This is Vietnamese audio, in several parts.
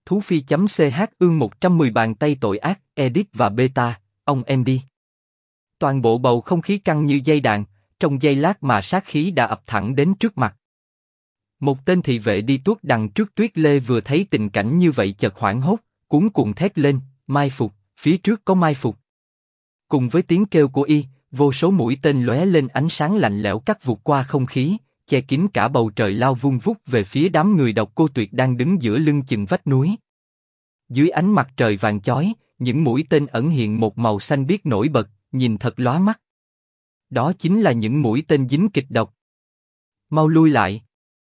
Thú Phi.ch ương 110 bàn tay tội ác, edit và beta, ông em đi. Toàn bộ bầu không khí căng như dây đàn, trong giây lát mà sát khí đã ập thẳng đến trước mặt. Một tên thị vệ đi tuốt đằng trước Tuyết Lê vừa thấy tình cảnh như vậy chợt hoảng hốt, cuống cuồng thét lên, mai phục, phía trước có mai phục. Cùng với tiếng kêu của y, vô số mũi tên lóe lên ánh sáng lạnh lẽo cắt vụt qua không khí, che kín cả bầu trời lao vun vút về phía đám người Độc Cô Tuyệt đang đứng giữa lưng chừng vách núi. Dưới ánh mặt trời vàng chói, những mũi tên ẩn hiện một màu xanh biếc nổi bật, nhìn thật lóa mắt. Đó chính là những mũi tên dính kịch độc. Mau lui lại!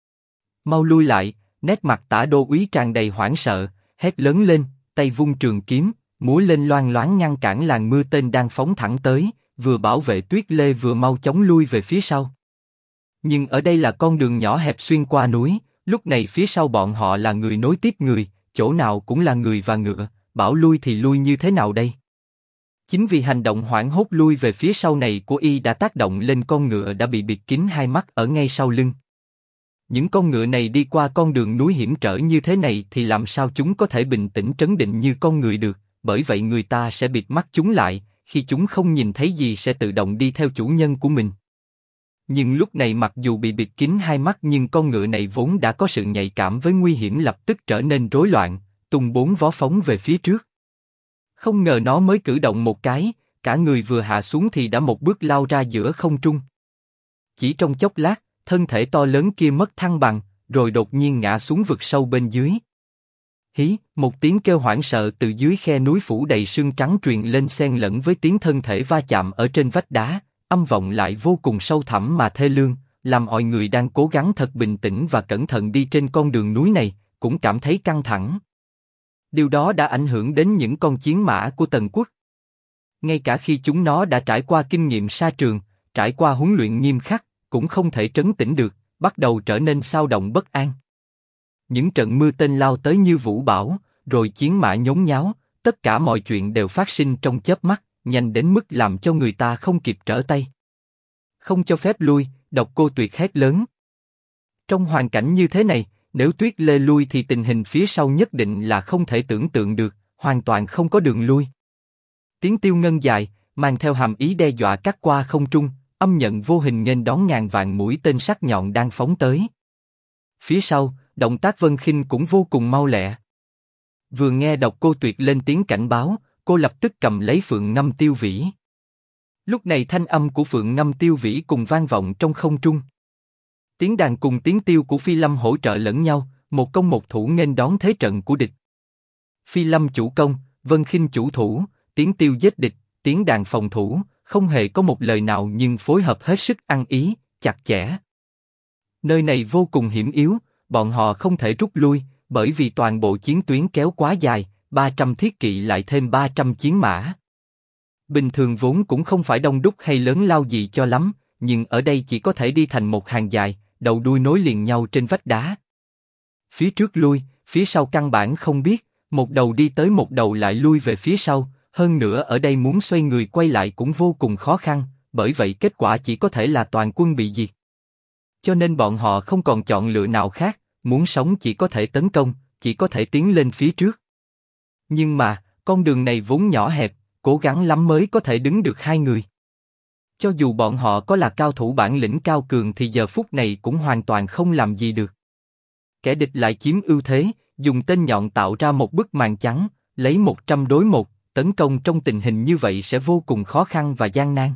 Mau lui lại! Nét mặt Tả Đô úy tràn đầy hoảng sợ, hét lớn lên, tay vung trường kiếm, múa lên loang loáng ngăn cản làn mưa tên đang phóng thẳng tới, vừa bảo vệ Tuyết Lê vừa mau chóng lui về phía sau. Nhưng ở đây là con đường nhỏ hẹp xuyên qua núi, lúc này phía sau bọn họ là người nối tiếp người, chỗ nào cũng là người và ngựa, bảo lui thì lui như thế nào đây? Chính vì hành động hoảng hốt lui về phía sau này của y đã tác động lên con ngựa đã bị bịt kín hai mắt ở ngay sau lưng. Những con ngựa này đi qua con đường núi hiểm trở như thế này thì làm sao chúng có thể bình tĩnh trấn định như con người được, bởi vậy người ta sẽ bịt mắt chúng lại, khi chúng không nhìn thấy gì sẽ tự động đi theo chủ nhân của mình. Nhưng lúc này mặc dù bị bịt kín hai mắt nhưng con ngựa này vốn đã có sự nhạy cảm với nguy hiểm lập tức trở nên rối loạn, tung bốn vó phóng về phía trước. Không ngờ nó mới cử động một cái, cả người vừa hạ xuống thì đã một bước lao ra giữa không trung. Chỉ trong chốc lát, thân thể to lớn kia mất thăng bằng, rồi đột nhiên ngã xuống vực sâu bên dưới. Hí, một tiếng kêu hoảng sợ từ dưới khe núi phủ đầy sương trắng truyền lên xen lẫn với tiếng thân thể va chạm ở trên vách đá, âm vọng lại vô cùng sâu thẳm mà thê lương, làm mọi người đang cố gắng thật bình tĩnh và cẩn thận đi trên con đường núi này, cũng cảm thấy căng thẳng. Điều đó đã ảnh hưởng đến những con chiến mã của Tần Quốc. Ngay cả khi chúng nó đã trải qua kinh nghiệm sa trường, trải qua huấn luyện nghiêm khắc, cũng không thể trấn tĩnh được, bắt đầu trở nên xao động bất an. Những trận mưa tên lao tới như vũ bão, rồi chiến mã nhốn nháo, tất cả mọi chuyện đều phát sinh trong chớp mắt, nhanh đến mức làm cho người ta không kịp trở tay. Không cho phép lui, Độc Cô Tuyệt hét lớn. Trong hoàn cảnh như thế này, nếu Tuyết Lê lui thì tình hình phía sau nhất định là không thể tưởng tượng được, hoàn toàn không có đường lui. Tiếng tiêu ngân dài, mang theo hàm ý đe dọa cắt qua không trung, âm nhận vô hình nghênh đón ngàn vạn mũi tên sắc nhọn đang phóng tới. Phía sau, động tác Vân Khinh cũng vô cùng mau lẹ. Vừa nghe Độc Cô Tuyệt lên tiếng cảnh báo, cô lập tức cầm lấy Phượng Ngâm Tiêu Vĩ. Lúc này thanh âm của Phượng Ngâm Tiêu Vĩ cùng vang vọng trong không trung. Tiếng đàn cùng tiếng tiêu của Phi Lâm hỗ trợ lẫn nhau, một công một thủ nghênh đón thế trận của địch. Phi Lâm chủ công, Vân Khinh chủ thủ, tiếng tiêu giết địch, tiếng đàn phòng thủ, không hề có một lời nào nhưng phối hợp hết sức ăn ý, chặt chẽ. Nơi này vô cùng hiểm yếu, bọn họ không thể rút lui, bởi vì toàn bộ chiến tuyến kéo quá dài, 300 thiết kỵ lại thêm 300 chiến mã. Bình thường vốn cũng không phải đông đúc hay lớn lao gì cho lắm, nhưng ở đây chỉ có thể đi thành một hàng dài, đầu đuôi nối liền nhau trên vách đá. Phía trước lui, phía sau căn bản không biết, một đầu đi tới một đầu lại lui về phía sau, hơn nữa ở đây muốn xoay người quay lại cũng vô cùng khó khăn, bởi vậy kết quả chỉ có thể là toàn quân bị diệt. Cho nên bọn họ không còn chọn lựa nào khác, muốn sống chỉ có thể tấn công, chỉ có thể tiến lên phía trước. Nhưng mà, con đường này vốn nhỏ hẹp, cố gắng lắm mới có thể đứng được hai người. Cho dù bọn họ có là cao thủ bản lĩnh cao cường thì giờ phút này cũng hoàn toàn không làm gì được. Kẻ địch lại chiếm ưu thế, dùng tên nhọn tạo ra một bức màn trắng, lấy 100 đối 1, tấn công trong tình hình như vậy sẽ vô cùng khó khăn và gian nan.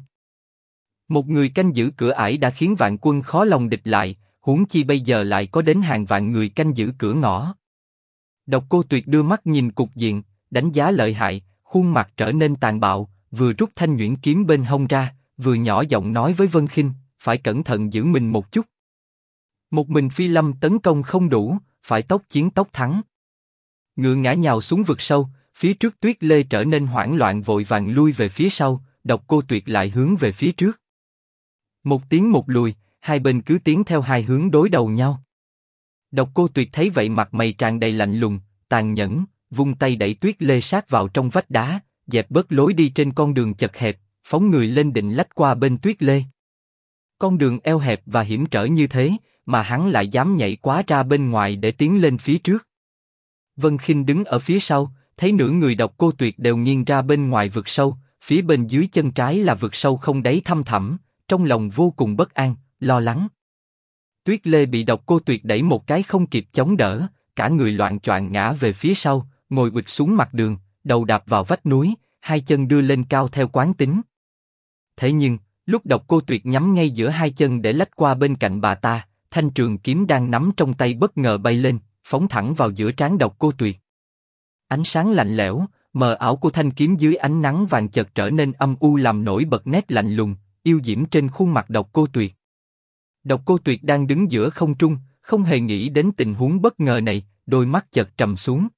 Một người canh giữ cửa ải đã khiến vạn quân khó lòng địch lại, huống chi bây giờ lại có đến hàng vạn người canh giữ cửa ngõ. Độc Cô Tuyệt đưa mắt nhìn cục diện, đánh giá lợi hại, khuôn mặt trở nên tàn bạo, vừa rút thanh nhuyễn kiếm bên hông ra, vừa nhỏ giọng nói với Vân Khinh, phải cẩn thận giữ mình một chút. Một mình Phi Lâm tấn công không đủ, phải tốc chiến tốc thắng. Ngựa ngã nhào xuống vực sâu, phía trước Tuyết Lê trở nên hoảng loạn vội vàng lui về phía sau, Độc Cô Tuyệt lại hướng về phía trước. Một tiến một lùi, hai bên cứ tiến theo hai hướng đối đầu nhau. Độc Cô Tuyệt thấy vậy mặt mày tràn đầy lạnh lùng, tàn nhẫn, vung tay đẩy Tuyết Lê sát vào trong vách đá, dẹp bớt lối đi trên con đường chật hẹp, phóng người lên định lách qua bên Tuyết Lê. Con đường eo hẹp và hiểm trở như thế, mà hắn lại dám nhảy quá ra bên ngoài để tiến lên phía trước. Vân Khinh đứng ở phía sau, thấy nửa người Độc Cô Tuyệt đều nghiêng ra bên ngoài vực sâu, phía bên dưới chân trái là vực sâu không đáy thăm thẳm, trong lòng vô cùng bất an, lo lắng. Tuyết Lê bị Độc Cô Tuyệt đẩy một cái không kịp chống đỡ, cả người loạng choạng ngã về phía sau, ngồi ụp xuống mặt đường, đầu đạp vào vách núi, hai chân đưa lên cao theo quán tính. Thế nhưng, lúc Độc Cô Tuyệt nhắm ngay giữa hai chân để lách qua bên cạnh bà ta, thanh trường kiếm đang nắm trong tay bất ngờ bay lên, phóng thẳng vào giữa trán Độc Cô Tuyệt. Ánh sáng lạnh lẽo, mờ ảo của thanh kiếm dưới ánh nắng vàng chợt trở nên âm u làm nổi bật nét lạnh lùng, yêu diễm trên khuôn mặt Độc Cô Tuyệt. Độc Cô Tuyệt đang đứng giữa không trung, không hề nghĩ đến tình huống bất ngờ này, đôi mắt chợt trầm xuống.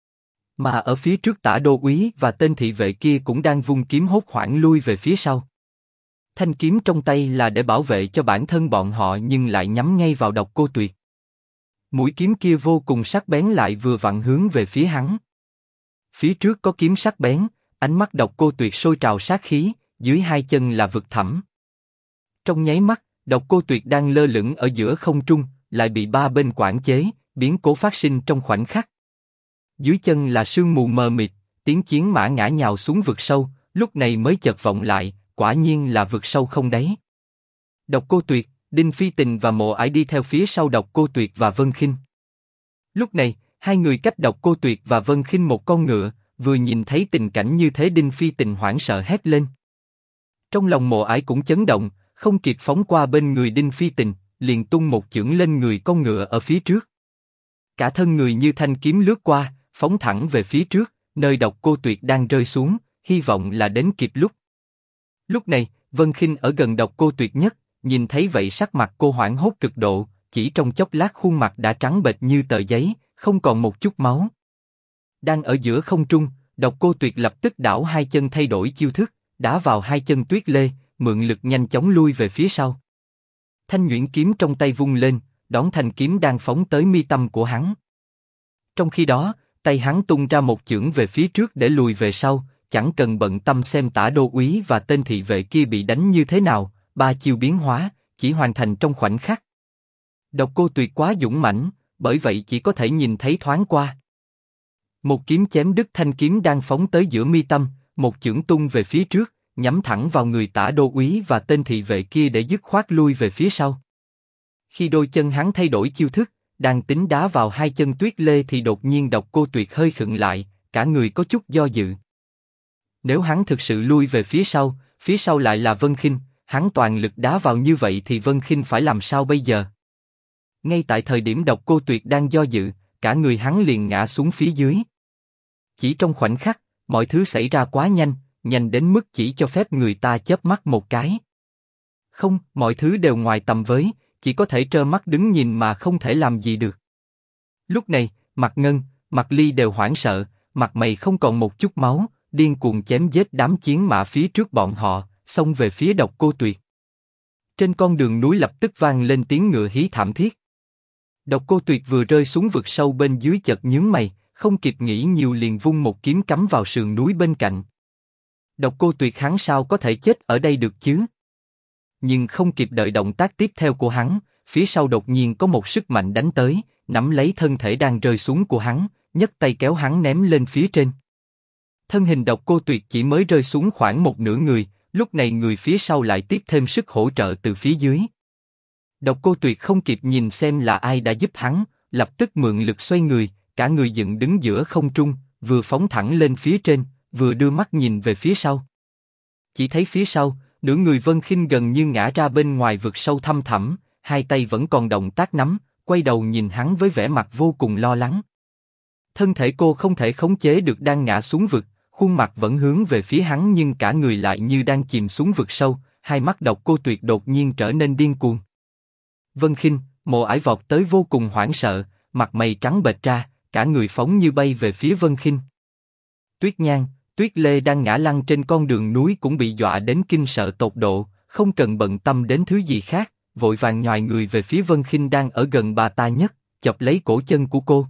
Mà ở phía trước Tả Đô úy và tên thị vệ kia cũng đang vung kiếm hốt hoảng lui về phía sau. Thanh kiếm trong tay là để bảo vệ cho bản thân bọn họ nhưng lại nhắm ngay vào Độc Cô Tuyệt. Mũi kiếm kia vô cùng sắc bén lại vừa vặn hướng về phía hắn. Phía trước có kiếm sắc bén, ánh mắt Độc Cô Tuyệt sôi trào sát khí, dưới hai chân là vực thẳm. Trong nháy mắt, Độc Cô Tuyệt đang lơ lửng ở giữa không trung, lại bị ba bên quản chế, biến cố phát sinh trong khoảnh khắc. Dưới chân là sương mù mờ mịt, tiếng chiến mã ngã nhào xuống vực sâu, lúc này mới chợt vọng lại, quả nhiên là vực sâu không đáy. Độc Cô Tuyệt, Đinh Phi Tình và Mộ Ải đi theo phía sau Độc Cô Tuyệt và Vân Khinh. Lúc này, hai người cách Độc Cô Tuyệt và Vân Khinh một con ngựa, vừa nhìn thấy tình cảnh như thế Đinh Phi Tình hoảng sợ hét lên. Trong lòng Mộ Ải cũng chấn động, không kịp phóng qua bên người Đinh Phi Tình, liền tung một chưởng lên người con ngựa ở phía trước. Cả thân người như thanh kiếm lướt qua, phóng thẳng về phía trước, nơi Độc Cô Tuyệt đang rơi xuống, hy vọng là đến kịp lúc. Lúc này, Vân Khinh ở gần Độc Cô Tuyệt nhất, nhìn thấy vậy sắc mặt cô hoảng hốt cực độ, chỉ trong chốc lát khuôn mặt đã trắng bệch như tờ giấy, không còn một chút máu. Đang ở giữa không trung, Độc Cô Tuyệt lập tức đảo hai chân thay đổi chiêu thức, đá vào hai chân Tuyết Lê, mượn lực nhanh chóng lui về phía sau. Thanh nhuyễn kiếm trong tay vung lên, đón thanh kiếm đang phóng tới mi tâm của hắn. Trong khi đó, tay hắn tung ra một chưởng về phía trước để lùi về sau, chẳng cần bận tâm xem Tả Đô úy và tên thị vệ kia bị đánh như thế nào, ba chiêu biến hóa, chỉ hoàn thành trong khoảnh khắc. Độc Cô Tuyệt quá dũng mãnh, bởi vậy chỉ có thể nhìn thấy thoáng qua. Một kiếm chém đứt thanh kiếm đang phóng tới giữa mi tâm, một chưởng tung về phía trước, nhắm thẳng vào người Tả Đô úy và tên thị vệ kia để dứt khoát lui về phía sau. Khi đôi chân hắn thay đổi chiêu thức, đang tính đá vào hai chân Tuyết Lê thì đột nhiên Độc Cô Tuyệt hơi khựng lại, cả người có chút do dự. Nếu hắn thực sự lui về phía sau lại là Vân Khinh, hắn toàn lực đá vào như vậy thì Vân Khinh phải làm sao bây giờ? Ngay tại thời điểm Độc Cô Tuyệt đang do dự, cả người hắn liền ngã xuống phía dưới. Chỉ trong khoảnh khắc, mọi thứ xảy ra quá nhanh, nhanh đến mức chỉ cho phép người ta chớp mắt một cái. Không, mọi thứ đều ngoài tầm với, chỉ có thể trơ mắt đứng nhìn mà không thể làm gì được. Lúc này, Mạc Ngân, Mạc Ly đều hoảng sợ, mặt mày không còn một chút máu, điên cuồng chém giết đám chiến mã phía trước bọn họ, xông về phía Độc Cô Tuyệt. Trên con đường núi lập tức vang lên tiếng ngựa hí thảm thiết. Độc Cô Tuyệt vừa rơi xuống vực sâu bên dưới chợt nhướng mày, không kịp nghĩ nhiều liền vung một kiếm cắm vào sườn núi bên cạnh. Độc Cô Tuyệt hắn sao có thể chết ở đây được chứ? Nhưng không kịp đợi động tác tiếp theo của hắn, phía sau đột nhiên có một sức mạnh đánh tới, nắm lấy thân thể đang rơi xuống của hắn, nhấc tay kéo hắn ném lên phía trên. Thân hình Độc Cô Tuyệt chỉ mới rơi xuống khoảng một nửa người, lúc này người phía sau lại tiếp thêm sức hỗ trợ từ phía dưới. Độc Cô Tuyệt không kịp nhìn xem là ai đã giúp hắn, lập tức mượn lực xoay người, cả người dựng đứng giữa không trung, vừa phóng thẳng lên phía trên, vừa đưa mắt nhìn về phía sau. Chỉ thấy phía sau, nửa người Vân Khinh gần như ngã ra bên ngoài vực sâu thăm thẳm, hai tay vẫn còn động tác nắm, quay đầu nhìn hắn với vẻ mặt vô cùng lo lắng. Thân thể cô không thể khống chế được đang ngã xuống vực, khuôn mặt vẫn hướng về phía hắn nhưng cả người lại như đang chìm xuống vực sâu, hai mắt Độc Cô Tuyệt đột nhiên trở nên điên cuồng. Vân Khinh, Mộ Ải vọt tới vô cùng hoảng sợ, mặt mày trắng bệch ra, cả người phóng như bay về phía Vân Khinh. Tuyết Nhan, Tuyết Lê đang ngã lăn trên con đường núi cũng bị dọa đến kinh sợ tột độ, không cần bận tâm đến thứ gì khác, vội vàng nhoài người về phía Vân Khinh đang ở gần bà ta nhất, chọc lấy cổ chân của cô.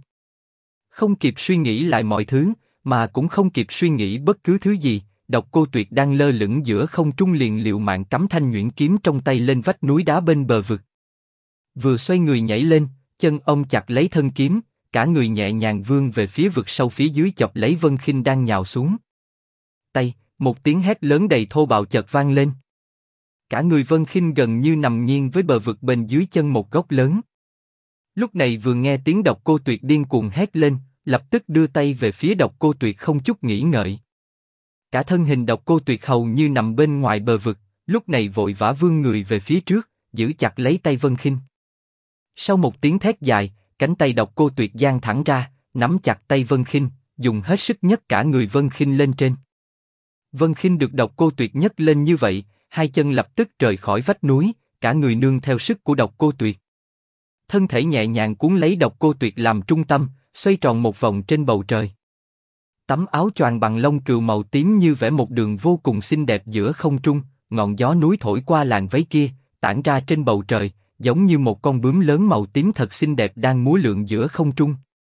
Không kịp suy nghĩ lại mọi thứ, mà cũng không kịp suy nghĩ bất cứ thứ gì, Độc Cô Tuyệt đang lơ lửng giữa không trung liền liều mạng cắm thanh nhuyễn kiếm trong tay lên vách núi đá bên bờ vực. Vừa xoay người nhảy lên, chân ông chặt lấy thân kiếm, cả người nhẹ nhàng vươn về phía vực sâu phía dưới chộp lấy Vân Khinh đang nhào xuống. Tay, một tiếng hét lớn đầy thô bạo chợt vang lên. Cả người Vân Khinh gần như nằm nghiêng với bờ vực bên dưới chân một gốc lớn. Lúc này vừa nghe tiếng Độc Cô Tuyệt điên cuồng hét lên, lập tức đưa tay về phía Độc Cô Tuyệt không chút nghĩ ngợi. Cả thân hình Độc Cô Tuyệt hầu như nằm bên ngoài bờ vực, lúc này vội vã vươn người về phía trước, giữ chặt lấy tay Vân Khinh. Sau một tiếng thét dài, cánh tay Độc Cô Tuyệt giang thẳng ra, nắm chặt tay Vân Khinh, dùng hết sức nhấc cả người Vân Khinh lên trên. Vân Khinh được Độc Cô Tuyệt nhấc lên như vậy, hai chân lập tức rời khỏi vách núi, cả người nương theo sức của Độc Cô Tuyệt. Thân thể nhẹ nhàng cuốn lấy Độc Cô Tuyệt làm trung tâm, xoay tròn một vòng trên bầu trời. Tấm áo choàng bằng lông cừu màu tím như vẽ một đường vô cùng xinh đẹp giữa không trung, ngọn gió núi thổi qua làn váy kia, tản ra trên bầu trời, giống như một con bướm lớn màu tím thật xinh đẹp đang múa lượn giữa không trung.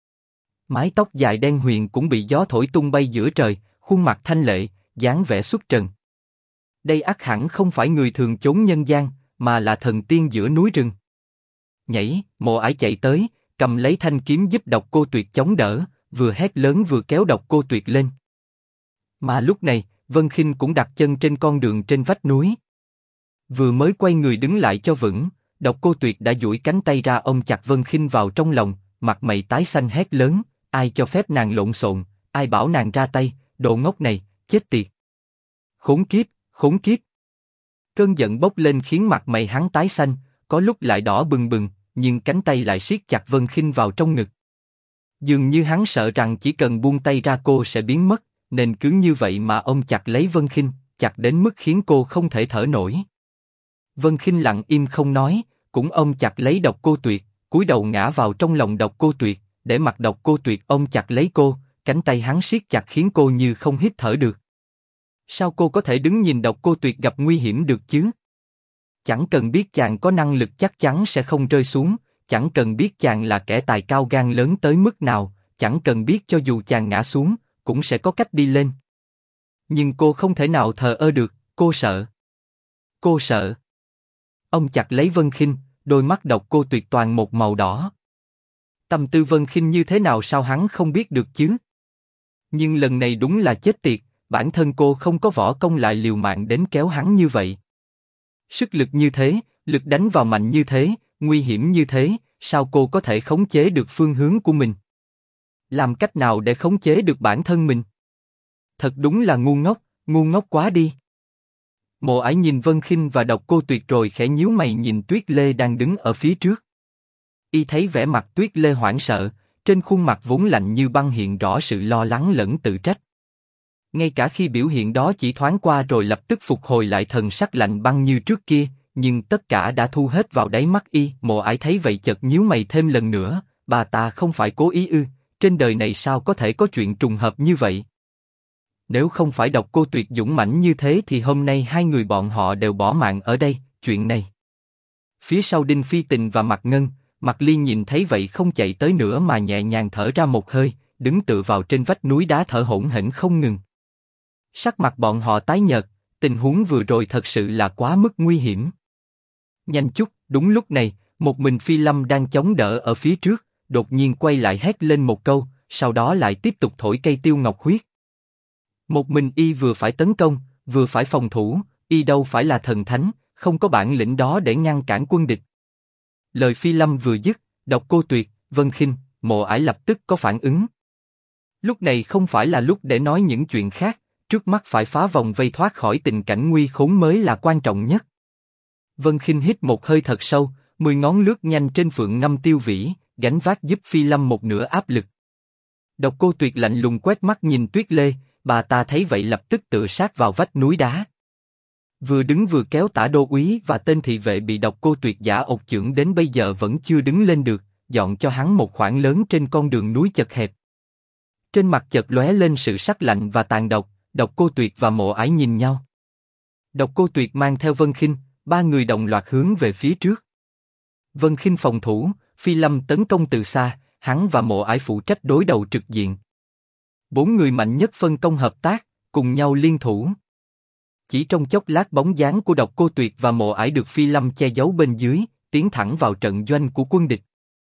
Mái tóc dài đen huyền cũng bị gió thổi tung bay giữa trời, khuôn mặt thanh lệ, dáng vẻ xuất trần. Đây ắt hẳn không phải người thường chốn nhân gian, mà là thần tiên giữa núi rừng. Nhảy, Mộ Ải chạy tới, cầm lấy thanh kiếm giúp Độc Cô Tuyệt chống đỡ, vừa hét lớn vừa kéo Độc Cô Tuyệt lên. Mà lúc này, Vân Khinh cũng đặt chân trên con đường trên vách núi. Vừa mới quay người đứng lại cho vững, Độc Cô Tuyệt đã duỗi cánh tay ra ôm chặt Vân Khinh vào trong lòng, mặt mày tái xanh hét lớn, ai cho phép nàng lộn xộn, ai bảo nàng ra tay, đồ ngốc này, chết tiệt. Khốn kiếp, khốn kiếp. Cơn giận bốc lên khiến mặt mày hắn tái xanh, có lúc lại đỏ bừng bừng, nhưng cánh tay lại siết chặt Vân Khinh vào trong ngực. Dường như hắn sợ rằng chỉ cần buông tay ra cô sẽ biến mất, nên cứ như vậy mà ôm chặt lấy Vân Khinh, chặt đến mức khiến cô không thể thở nổi. Vân Khinh lặng im không nói, cũng ôm chặt lấy Độc Cô Tuyệt, cúi đầu ngã vào trong lòng Độc Cô Tuyệt, để mặc Độc Cô Tuyệt ôm chặt lấy cô, cánh tay hắn siết chặt khiến cô như không hít thở được. Sao cô có thể đứng nhìn Độc Cô Tuyệt gặp nguy hiểm được chứ? Chẳng cần biết chàng có năng lực chắc chắn sẽ không rơi xuống, chẳng cần biết chàng là kẻ tài cao gan lớn tới mức nào, chẳng cần biết cho dù chàng ngã xuống, cũng sẽ có cách đi lên. Nhưng cô không thể nào thờ ơ được, cô sợ. Cô sợ. Ông chặt lấy Vân Khinh, đôi mắt Độc Cô Tuyệt toàn một màu đỏ. Tâm tư Vân Khinh như thế nào sao hắn không biết được chứ? Nhưng lần này đúng là chết tiệt, bản thân cô không có võ công lại liều mạng đến kéo hắn như vậy. Sức lực như thế, lực đánh vào mạnh như thế, nguy hiểm như thế, sao cô có thể khống chế được phương hướng của mình? Làm cách nào để khống chế được bản thân mình? Thật đúng là ngu ngốc quá đi. Mộ Ải nhìn Vân Khinh và Độc Cô Tuyệt rồi khẽ nhíu mày nhìn Tuyết Lê đang đứng ở phía trước. Y thấy vẻ mặt Tuyết Lê hoảng sợ, trên khuôn mặt vốn lạnh như băng hiện rõ sự lo lắng lẫn tự trách. Ngay cả khi biểu hiện đó chỉ thoáng qua rồi lập tức phục hồi lại thần sắc lạnh băng như trước kia, nhưng tất cả đã thu hết vào đáy mắt Y. Mộ Ải thấy vậy chợt nhíu mày thêm lần nữa, bà ta không phải cố ý ư? Trên đời này sao có thể có chuyện trùng hợp như vậy? Nếu không phải Độc Cô Tuyệt dũng mãnh như thế thì hôm nay hai người bọn họ đều bỏ mạng ở đây. Chuyện này. Phía sau Đinh Phi Tình và Mạc Ngân, Mạc Ly nhìn thấy vậy không chạy tới nữa mà nhẹ nhàng thở ra một hơi, đứng tựa vào trên vách núi đá thở hổn hển không ngừng. Sắc mặt bọn họ tái nhợt, tình huống vừa rồi thật sự là quá mức nguy hiểm. Nhanh chút, đúng lúc này, một mình Phi Lâm đang chống đỡ ở phía trước, đột nhiên quay lại hét lên một câu, sau đó lại tiếp tục thổi cây tiêu ngọc huyết. Một mình Y vừa phải tấn công, vừa phải phòng thủ, Y đâu phải là thần thánh, không có bản lĩnh đó để ngăn cản quân địch. Lời Phi Lâm vừa dứt, Độc Cô Tuyệt, Vân Khinh, Mộ Ải lập tức có phản ứng. Lúc này không phải là lúc để nói những chuyện khác, trước mắt phải phá vòng vây thoát khỏi tình cảnh nguy khốn mới là quan trọng nhất. Vân Khinh hít một hơi thật sâu, 10 ngón lướt nhanh trên phượng ngâm tiêu vĩ, gánh vác giúp Phi Lâm một nửa áp lực. Độc Cô Tuyệt lạnh lùng quét mắt nhìn Tuyết Lê, bà ta thấy vậy lập tức tựa sát vào vách núi đá. Vừa đứng vừa kéo Tả Đô úy và tên thị vệ bị Độc Cô Tuyệt giả ộc chưởng đến bây giờ vẫn chưa đứng lên được, dọn cho hắn một khoảng lớn trên con đường núi chật hẹp. Trên mặt chợt lóe lên sự sắc lạnh và tàn độc, Độc Cô Tuyệt và Mộ Ải nhìn nhau. Độc Cô Tuyệt mang theo Vân Khinh, ba người đồng loạt hướng về phía trước. Vân Khinh phòng thủ, Phi Lâm tấn công từ xa, hắn và Mộ Ải phụ trách đối đầu trực diện. Bốn người mạnh nhất phân công hợp tác, cùng nhau liên thủ. Chỉ trong chốc lát bóng dáng của Độc Cô Tuyệt và Mộ Ải được Phi Lâm che giấu bên dưới, tiến thẳng vào trận doanh của quân địch.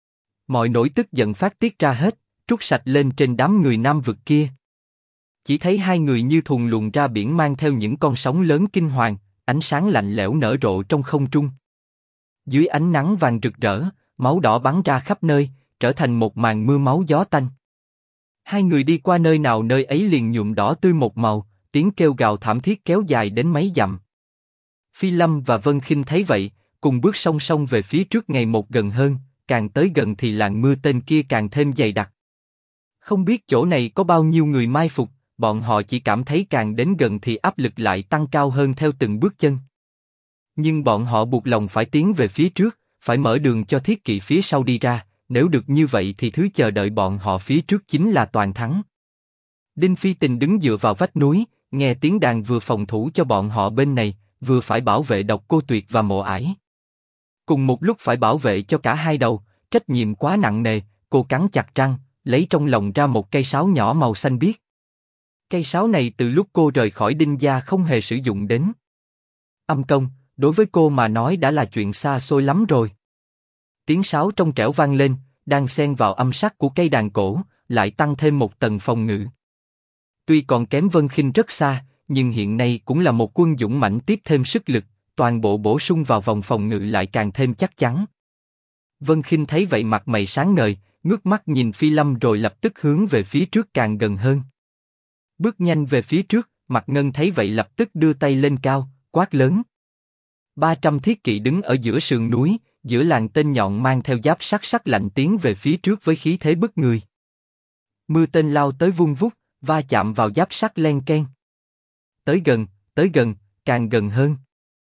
Mọi nỗi tức giận phát tiết ra hết, trút sạch lên trên đám người Nam vực kia. Chỉ thấy hai người như thuần luồn ra biển mang theo những con sóng lớn kinh hoàng, ánh sáng lạnh lẽo nở rộ trong không trung. Dưới ánh nắng vàng rực rỡ, máu đỏ bắn ra khắp nơi, trở thành một màn mưa máu gió tanh. Hai người đi qua nơi nào nơi ấy liền nhuộm đỏ tươi một màu, tiếng kêu gào thảm thiết kéo dài đến mấy dặm. Phi Lâm và Vân Khinh thấy vậy, cùng bước song song về phía trước ngày một gần hơn, càng tới gần thì làn mưa tên kia càng thêm dày đặc. Không biết chỗ này có bao nhiêu người mai phục, bọn họ chỉ cảm thấy càng đến gần thì áp lực lại tăng cao hơn theo từng bước chân. Nhưng bọn họ buộc lòng phải tiến về phía trước, phải mở đường cho thiết kỵ phía sau đi ra, nếu được như vậy thì thứ chờ đợi bọn họ phía trước chính là toàn thắng. Đinh Phi Tình đứng dựa vào vách núi, nghe tiếng đàn vừa phòng thủ cho bọn họ bên này, vừa phải bảo vệ Độc Cô Tuyệt và Mộ Ải. Cùng một lúc phải bảo vệ cho cả hai đầu, trách nhiệm quá nặng nề, cô cắn chặt răng, lấy trong lòng ra một cây sáo nhỏ màu xanh biếc. Cây sáo này từ lúc cô rời khỏi Đinh gia không hề sử dụng đến. Âm công, đối với cô mà nói đã là chuyện xa xôi lắm rồi. Tiếng sáo trong trẻo vang lên, đang xen vào âm sắc của cây đàn cổ, lại tăng thêm một tầng phòng ngự. Tuy còn kém Vân Khinh rất xa, nhưng hiện nay cũng là một quân dũng mãnh tiếp thêm sức lực, toàn bộ bổ sung vào vòng phòng ngự lại càng thêm chắc chắn. Vân Khinh thấy vậy mặt mày sáng ngời, ngước mắt nhìn Phi Lâm rồi lập tức hướng về phía trước càng gần hơn. Bước nhanh về phía trước, Mạc Ngân thấy vậy lập tức đưa tay lên cao, quát lớn. 300 thiết kỵ đứng ở giữa sườn núi, giữa làn tên nhọn mang theo giáp sắc lạnh tiến về phía trước với khí thế bức người. Mưa tên lao tới vung vút, va chạm vào giáp sắt len keng. Tới gần, càng gần hơn.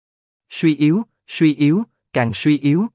Suy yếu, càng suy yếu.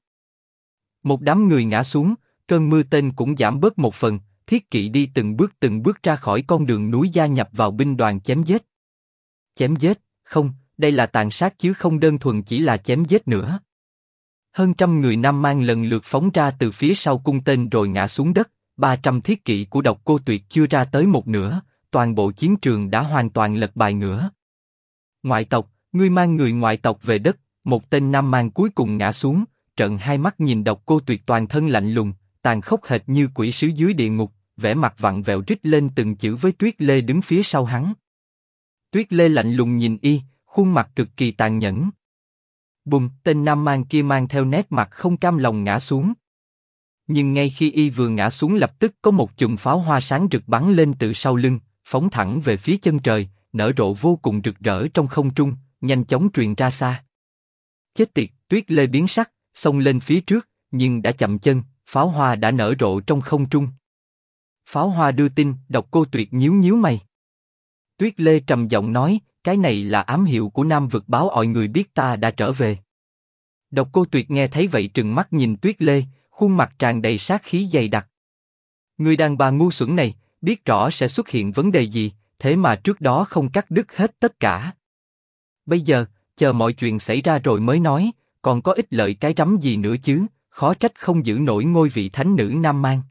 Một đám người ngã xuống, cơn mưa tên cũng giảm bớt một phần, thiết kỵ đi từng bước ra khỏi con đường núi gia nhập vào binh đoàn chém giết. Chém giết, không, đây là tàn sát chứ không đơn thuần chỉ là chém giết nữa. Hơn trăm người Nam Mang lần lượt phóng ra từ phía sau cung tên rồi ngã xuống đất, 300 thiết kỵ của Độc Cô Tuyệt chưa ra tới một nửa, toàn bộ chiến trường đã hoàn toàn lật bài ngửa. Ngoại tộc, ngươi mang người ngoại tộc về đất, một tên Nam Mang cuối cùng ngã xuống, trợn hai mắt nhìn Độc Cô Tuyệt toàn thân lạnh lùng, tàn khốc hệt như quỷ sứ dưới địa ngục, vẻ mặt vặn vẹo rít lên từng chữ với Tuyết Lê đứng phía sau hắn. Tuyết Lê lạnh lùng nhìn y, khuôn mặt cực kỳ tàn nhẫn. Bùm, tên Nam Mang kia mang theo nét mặt không cam lòng ngã xuống. Nhưng ngay khi y vừa ngã xuống lập tức có một chùm pháo hoa sáng rực bắn lên từ sau lưng, phóng thẳng về phía chân trời, nở rộ vô cùng rực rỡ trong không trung, nhanh chóng truyền ra xa. Chết tiệt, Tuyết Lê biến sắc, xông lên phía trước, nhưng đã chậm chân, pháo hoa đã nở rộ trong không trung. Pháo hoa đưa tin, Độc Cô Tuyệt nhíu mày. Tuyết Lê trầm giọng nói, cái này là ám hiệu của Nam vực báo mọi người biết ta đã trở về. Độc Cô Tuyệt nghe thấy vậy trừng mắt nhìn Tuyết Lê, khuôn mặt tràn đầy sát khí dày đặc. Người đàn bà ngu xuẩn này, biết rõ sẽ xuất hiện vấn đề gì, thế mà trước đó không cắt đứt hết tất cả. Bây giờ, chờ mọi chuyện xảy ra rồi mới nói, còn có ích lợi cái rắm gì nữa chứ, khó trách không giữ nổi ngôi vị thánh nữ Nam Mang.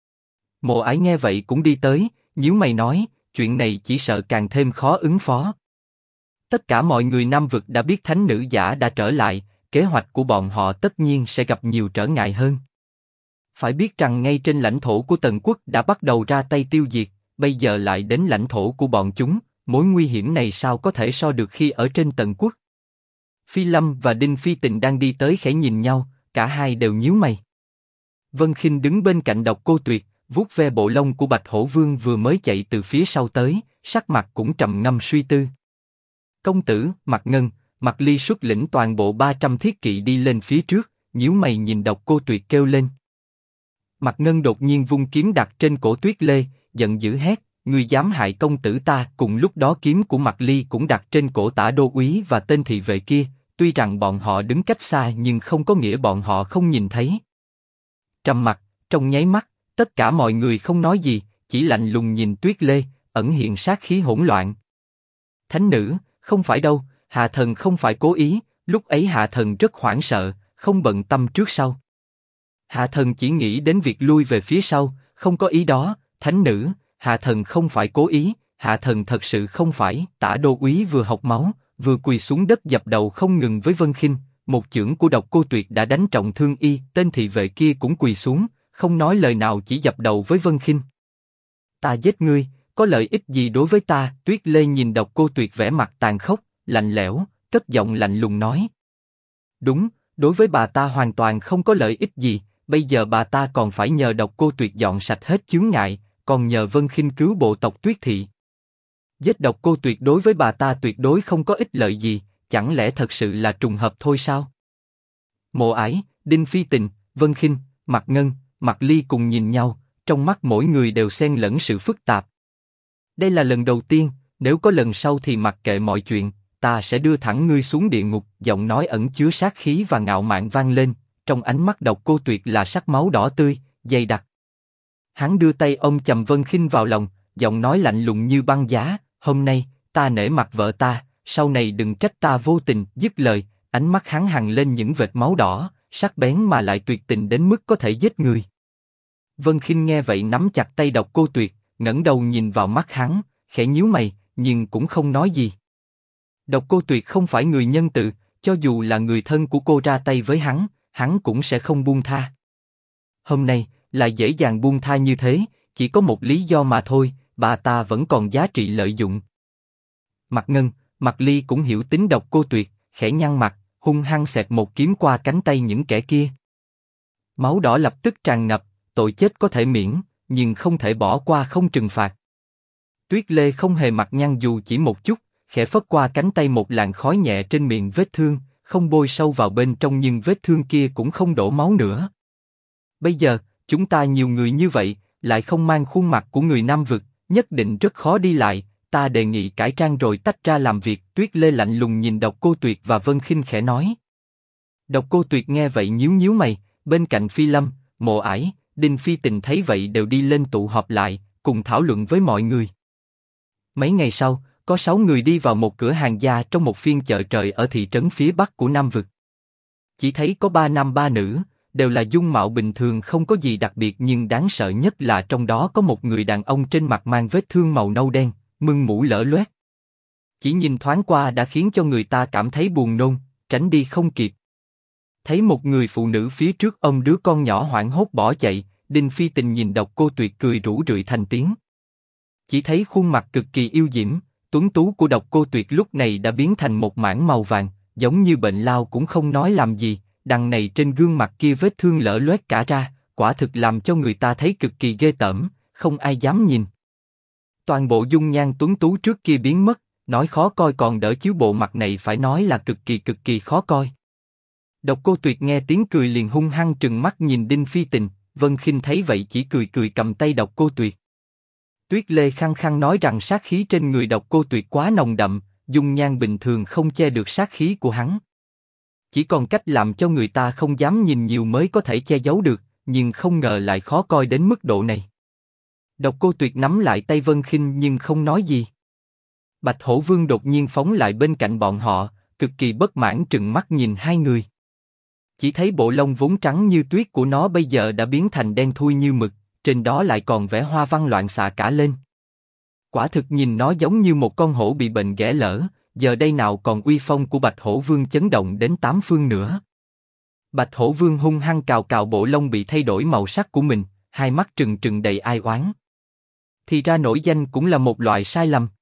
Mộ Ải nghe vậy cũng đi tới, nhíu mày nói, chuyện này chỉ sợ càng thêm khó ứng phó. Tất cả mọi người Nam vực đã biết thánh nữ giả đã trở lại, kế hoạch của bọn họ tất nhiên sẽ gặp nhiều trở ngại hơn. Phải biết rằng ngay trên lãnh thổ của Tần quốc đã bắt đầu ra tay tiêu diệt, bây giờ lại đến lãnh thổ của bọn chúng, mối nguy hiểm này sao có thể so được khi ở trên Tần quốc. Phi Lâm và Đinh Phi Tình đang đi tới khẽ nhìn nhau, cả hai đều nhíu mày. Vân Khinh đứng bên cạnh Độc Cô Tuyệt, vuốt ve bộ lông của Bạch Hổ Vương vừa mới chạy từ phía sau tới, sắc mặt cũng trầm ngâm suy tư. Công tử, Mạc Ngân, Mạc Ly xuất lĩnh toàn bộ 300 thiết kỵ đi lên phía trước, nhíu mày nhìn Độc Cô Tuyệt kêu lên. Mạc Ngân đột nhiên vung kiếm đặt trên cổ Tuyết Lê, giận dữ hét, ngươi dám hại công tử ta. Cùng lúc đó kiếm của Mạc Ly cũng đặt trên cổ Tả Đô úy và tên thị vệ kia, tuy rằng bọn họ đứng cách xa nhưng không có nghĩa bọn họ không nhìn thấy. Trầm mặc, trong nháy mắt, tất cả mọi người không nói gì, chỉ lạnh lùng nhìn Tuyết Lê, ẩn hiện sát khí hỗn loạn. Thánh nữ, không phải đâu, Hạ Thần không phải cố ý, lúc ấy Hạ Thần rất hoảng sợ, không bận tâm trước sau. Hạ Thần chỉ nghĩ đến việc lui về phía sau, không có ý đó, thánh nữ, Hạ Thần không phải cố ý, Hạ Thần thật sự không phải. Tả Đô úy vừa học máu, vừa quỳ xuống đất dập đầu không ngừng với Vân Khinh, một chưởng của Độc Cô Tuyệt đã đánh trọng thương y, tên thị vệ kia cũng quỳ xuống, không nói lời nào chỉ dập đầu với Vân Khinh. Ta giết ngươi, có lợi ích gì đối với ta? Tuyết Lê nhìn Độc Cô Tuyệt vẻ mặt tàn khốc, lạnh lẽo, cất giọng lạnh lùng nói. Đúng, đối với bà ta hoàn toàn không có lợi ích gì, bây giờ bà ta còn phải nhờ Độc Cô Tuyệt dọn sạch hết chướng ngại, còn nhờ Vân Khinh cứu bộ tộc Tuyết Thị. Giết Độc Cô Tuyệt đối với bà ta tuyệt đối không có ích lợi gì, chẳng lẽ thật sự là trùng hợp thôi sao? Mộ Ải, Đinh Phi Tình, Vân Khinh, Mạc Ngân, Mạc Ly cùng nhìn nhau, trong mắt mỗi người đều xen lẫn sự phức tạp. Đây là lần đầu tiên, nếu có lần sau thì mặc kệ mọi chuyện, ta sẽ đưa thẳng ngươi xuống địa ngục. Giọng nói ẩn chứa sát khí và ngạo mạn vang lên, trong ánh mắt Độc Cô Tuyệt là sắc máu đỏ tươi, dày đặc. Hắn đưa tay ôm chầm Vân Khinh vào lòng, giọng nói lạnh lùng như băng giá. Hôm nay, ta nể mặt vợ ta, sau này đừng trách ta vô tình. Dứt lời, ánh mắt hắn hằn lên những vệt máu đỏ, sắc bén mà lại tuyệt tình đến mức có thể giết người. Vân Khinh nghe vậy nắm chặt tay Độc Cô Tuyệt, ngẩng đầu nhìn vào mắt hắn, khẽ nhíu mày, nhưng cũng không nói gì. Độc Cô Tuyệt không phải người nhân từ, cho dù là người thân của cô ra tay với hắn cũng sẽ không buông tha. Hôm nay, lại dễ dàng buông tha như thế, chỉ có một lý do mà thôi, bà ta vẫn còn giá trị lợi dụng. Mạc Ngân, Mạc Ly cũng hiểu tính Độc Cô Tuyệt, khẽ nhăn mặt, hung hăng xẹt một kiếm qua cánh tay những kẻ kia. Máu đỏ lập tức tràn ngập, tội chết có thể miễn, nhưng không thể bỏ qua không trừng phạt. Tuyết Lê không hề mặt nhăn dù chỉ một chút, khẽ phất qua cánh tay một làn khói nhẹ trên miệng vết thương, không bôi sâu vào bên trong nhưng vết thương kia cũng không đổ máu nữa. Bây giờ, chúng ta nhiều người như vậy, lại không mang khuôn mặt của người Nam Vực, nhất định rất khó đi lại, ta đề nghị cải trang rồi tách ra làm việc. Tuyết Lê lạnh lùng nhìn Độc Cô Tuyệt và Vân Khinh khẽ nói. Độc Cô Tuyệt nghe vậy nhíu nhíu mày, bên cạnh Phi Lâm, Mộ Ải, Đinh Phi Tình thấy vậy đều đi lên tụ họp lại, cùng thảo luận với mọi người. Mấy ngày sau, có 6 người đi vào một cửa hàng gia trong một phiên chợ trời ở thị trấn phía bắc của Nam Vực. Chỉ thấy có 3 nam 3 nữ, đều là dung mạo bình thường không có gì đặc biệt nhưng đáng sợ nhất là trong đó có một người đàn ông trên mặt mang vết thương màu nâu đen, mưng mũ lở loét. Chỉ nhìn thoáng qua đã khiến cho người ta cảm thấy buồn nôn, tránh đi không kịp. Thấy một người phụ nữ phía trước ôm đứa con nhỏ hoảng hốt bỏ chạy, Đinh Phi Tình nhìn Độc Cô Tuyệt cười rủ rượi thành tiếng. Chỉ thấy khuôn mặt cực kỳ yêu diễm, tuấn tú của Độc Cô Tuyệt lúc này đã biến thành một mảng màu vàng, giống như bệnh lao cũng không nói làm gì. Đằng này trên gương mặt kia vết thương lở loét cả ra, quả thực làm cho người ta thấy cực kỳ ghê tởm, không ai dám nhìn. Toàn bộ dung nhan tuấn tú trước kia biến mất, nói khó coi còn đỡ chiếu bộ mặt này phải nói là cực kỳ khó coi. Độc Cô Tuyệt nghe tiếng cười liền hung hăng trừng mắt nhìn Đinh Phi Tình, Vân Khinh thấy vậy chỉ cười cầm tay Độc Cô Tuyệt. Tuyết Lê khăng khăng nói rằng sát khí trên người Độc Cô Tuyệt quá nồng đậm, dung nhan bình thường không che được sát khí của hắn. Chỉ còn cách làm cho người ta không dám nhìn nhiều mới có thể che giấu được, nhưng không ngờ lại khó coi đến mức độ này. Độc Cô Tuyệt nắm lại tay Vân Khinh nhưng không nói gì. Bạch Hổ Vương đột nhiên phóng lại bên cạnh bọn họ, cực kỳ bất mãn trừng mắt nhìn hai người. Chỉ thấy bộ lông vốn trắng như tuyết của nó bây giờ đã biến thành đen thui như mực, trên đó lại còn vẽ hoa văn loạn xạ cả lên. Quả thực nhìn nó giống như một con hổ bị bệnh ghẻ lở, giờ đây nào còn uy phong của Bạch Hổ Vương chấn động đến 8 phương nữa. Bạch Hổ Vương hung hăng cào cào bộ lông bị thay đổi màu sắc của mình, hai mắt trừng trừng đầy ai oán. Thì ra nổi danh cũng là một loại sai lầm.